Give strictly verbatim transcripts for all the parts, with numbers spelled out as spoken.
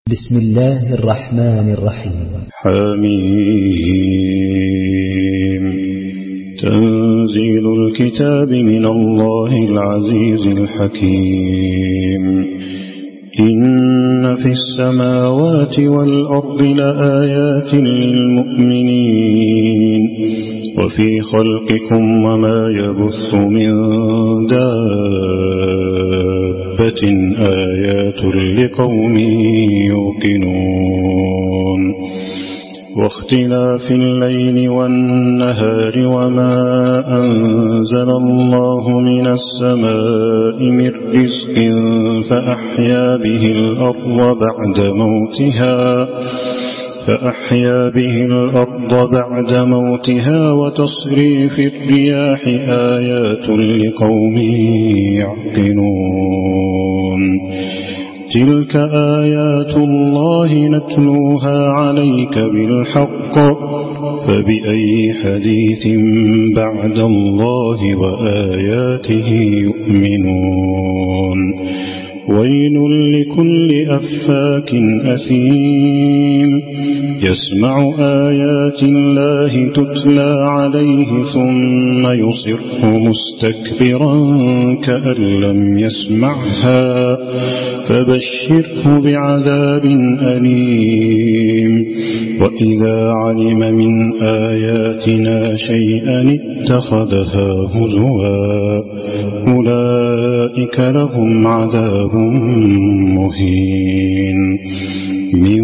بسم الله الرحمن الرحيم. حميم. تنزيل الكتاب من الله العزيز الحكيم. إن في السماوات والأرض لآيات للمؤمنين وفي خلقكم وما يبث من دابة آيات لقوم يوقنون. واختلاف الليل والنهار وما أنزل الله من السماء من رزق فأحيا به الأرض بعد موتها فأحيا به الأرض بعد موتها وتصريف الرياح آيات لقوم يعقلون. تلك آيات الله نتلوها عليك بالحق فبأي حديث بعد الله وآياته يؤمنون. ويل لكل أفاك أثيم يسمع آيات الله تتلى عليه ثم يصر مستكبرا كأن لم يسمعها فبشره بعذاب أليم. وإذا علم من آياتنا شيئا اتخذها هزوا أولئك لهم عذاب مهين من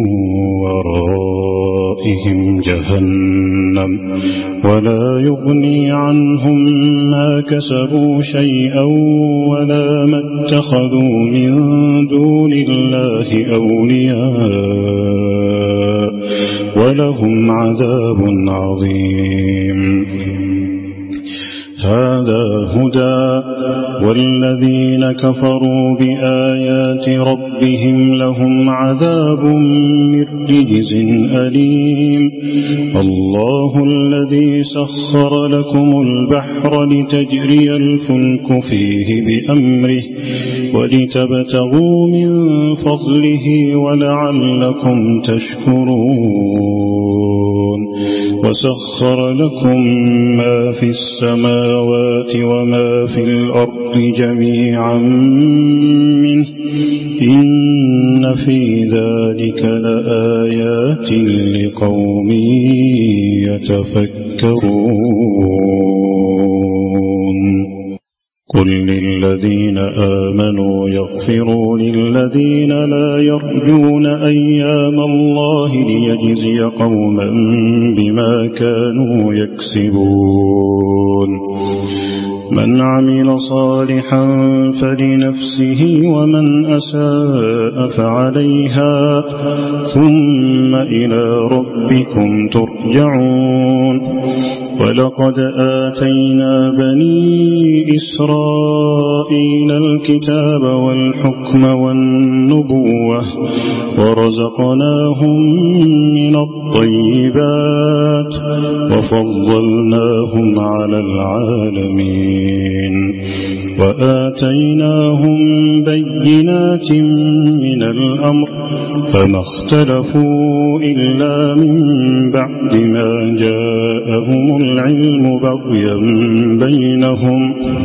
ورائهم جهنم ولا يغني عنهم ما كسبوا شيئا ولا ما اتخذوا من دون الله أولياء ولهم عذاب عظيم. هذا هدى والذين كفروا بآيات ربهم لهم عذاب من رجز أليم. الله الذي سخر لكم البحر لتجري الفلك فيه بأمره ولتبتغوا من فضله ولعلكم تشكرون. وسخر لكم ما في السماوات وما في الأرض جميعا منه إن في ذلك لآيات لقوم يتفكرون. قل للذين آمنوا يغفروا للذين لا يرجون أيام الله ليجزي قوما بما كانوا يكسبون. من عمل صالحا فلنفسه ومن أساء فعليها ثم إلى ربكم ترجعون. ولقد آتينا بني إسرائيل الكتاب والحكم والنبوة ورزقناهم من الطيبات وفضلناهم على العالمين وآتيناهم بينات من الأمر فما اختلفوا إلا من بعد ما جاءهم العلم بغيا بينهم.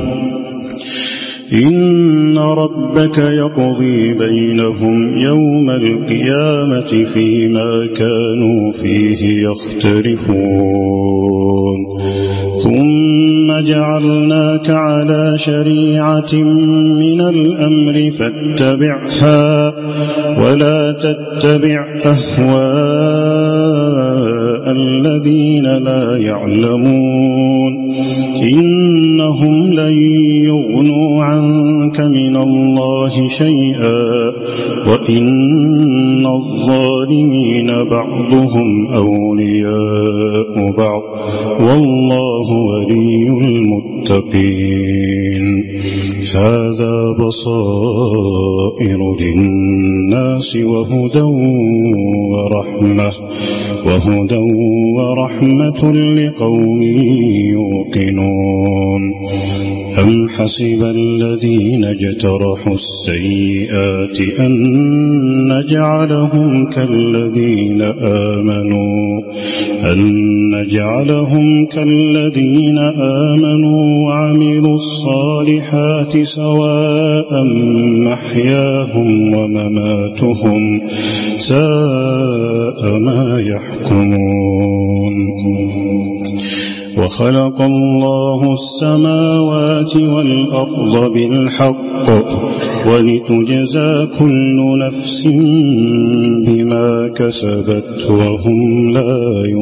إن ربك يقضي بينهم يوم القيامة فيما كانوا فيه يختلفون. ثم جعلناك على شريعة من الأمر فاتبعها ولا تتبع أهواء الذين لا يعلمون إنهم لن يغنوا عنك من الله شيئا وإن الظالمين بعضهم أولياء بعض والله ولي المتقين. هذا بصائر للناس وهدى ورحمة وهدى ورحمة لقوم يوقنون أم حسب الذين اجترحوا السيئات أن نجعلهم كالذين آمنوا أن نجعلهم كالذين آمنوا وعملوا الصالحات سواء محياهم ومماتهم ساء ما يحكمون وخلق الله السماوات والأرض بالحق ولتجزى كل نفس بما كسبت وهم لا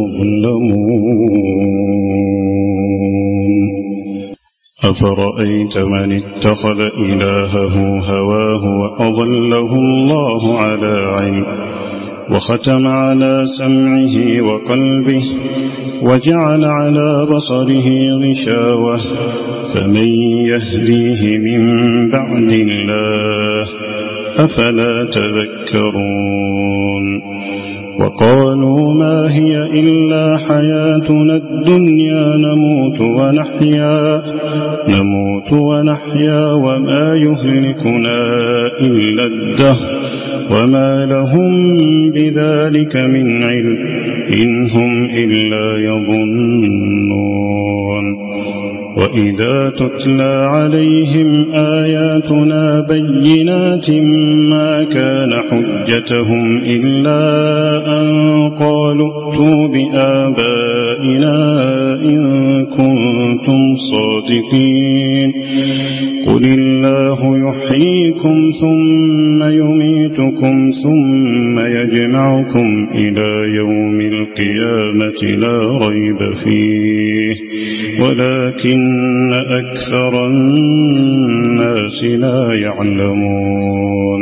يظلمون أفرأيت من اتخذ إلهه هواه وأضله الله على علم وختم على سمعه وقلبه وجعل على بصره غشاوة فمن يهديه من بعد الله أفلا تذكرون وقالوا ما هي إلا حياتنا الدنيا نموت ونحيا نموت ونحيا وما يهلكنا إلا الدهر وما لهم بذلك من علم إن هم إلا يظنون وإذا تتلى عليهم آياتنا بينات ما كان حجتهم إلا أن قالوا ائتوا بآبائنا إن كنتم صادقين قل الله يحييكم ثم يميتكم ثم يجمعكم إلى يوم القيامة لا ريب فيه ولكن أكثر الناس لا يعلمون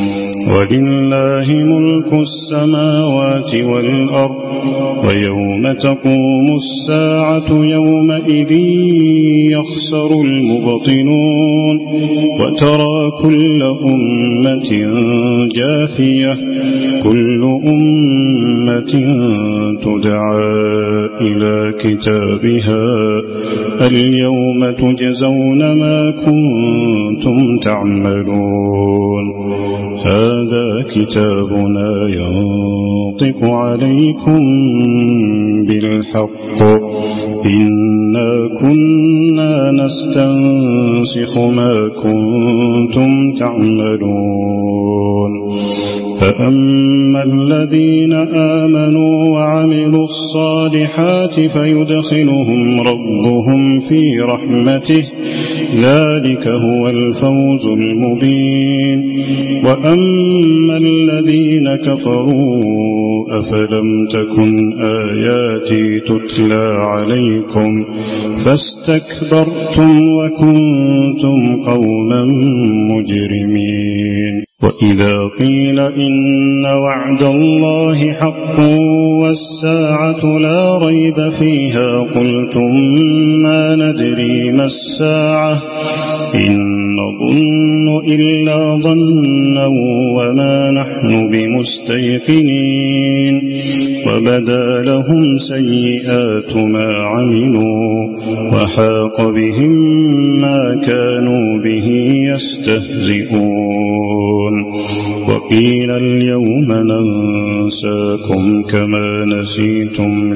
ولله ملك السماوات والأرض ويوم تقوم الساعة يومئذ يخسر المبطلون وترى كل أمة جاثية كل أمة تدعى إلى كتابها اليوم تجزون ما كنتم تعملون هذا كتابنا ينطق عليكم بالحق إنا كنا نستنسخ ما كنتم تعملون فأما الذين آمنوا وعملوا الصالحات فيدخلهم ربهم في رحمته ذلك هو الفوز المبين وأما الذين كفروا أفلم تكن آياتي تتلى عليكم فاستكبرتم وكنتم قوما مجرمين وإذا قيل إن وعد الله حق والساعة لا ريب فيها قلتم ما ندري ما الساعة إن نظن إلا ظنا وما نحن بمستيقنين وبدا لهم سيئات ما عملوا وحاق بهم ما كانوا به يستهزئون وقيل اليوم ننساكم كما نسيتم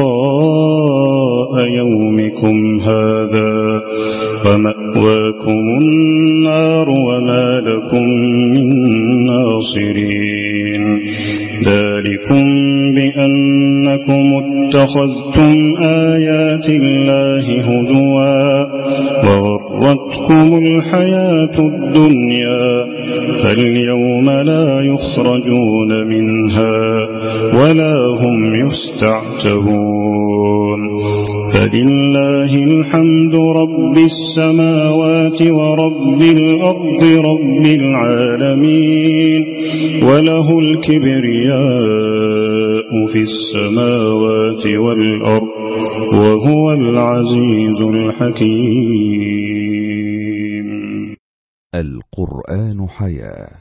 لقاء يومكم هذا ومأواكم النار وما لكم من ناصرين ذلكم بأنكم اتخذتم آيات الله هزوا وغرتكم الحياة الدنيا فاليوم لا يخرجون منها ولا هم يستعتبون فلله الحمد رب السماوات ورب الأرض رب العالمين وله الكبرياء في السماوات والأرض وهو العزيز الحكيم. القرآن حياة.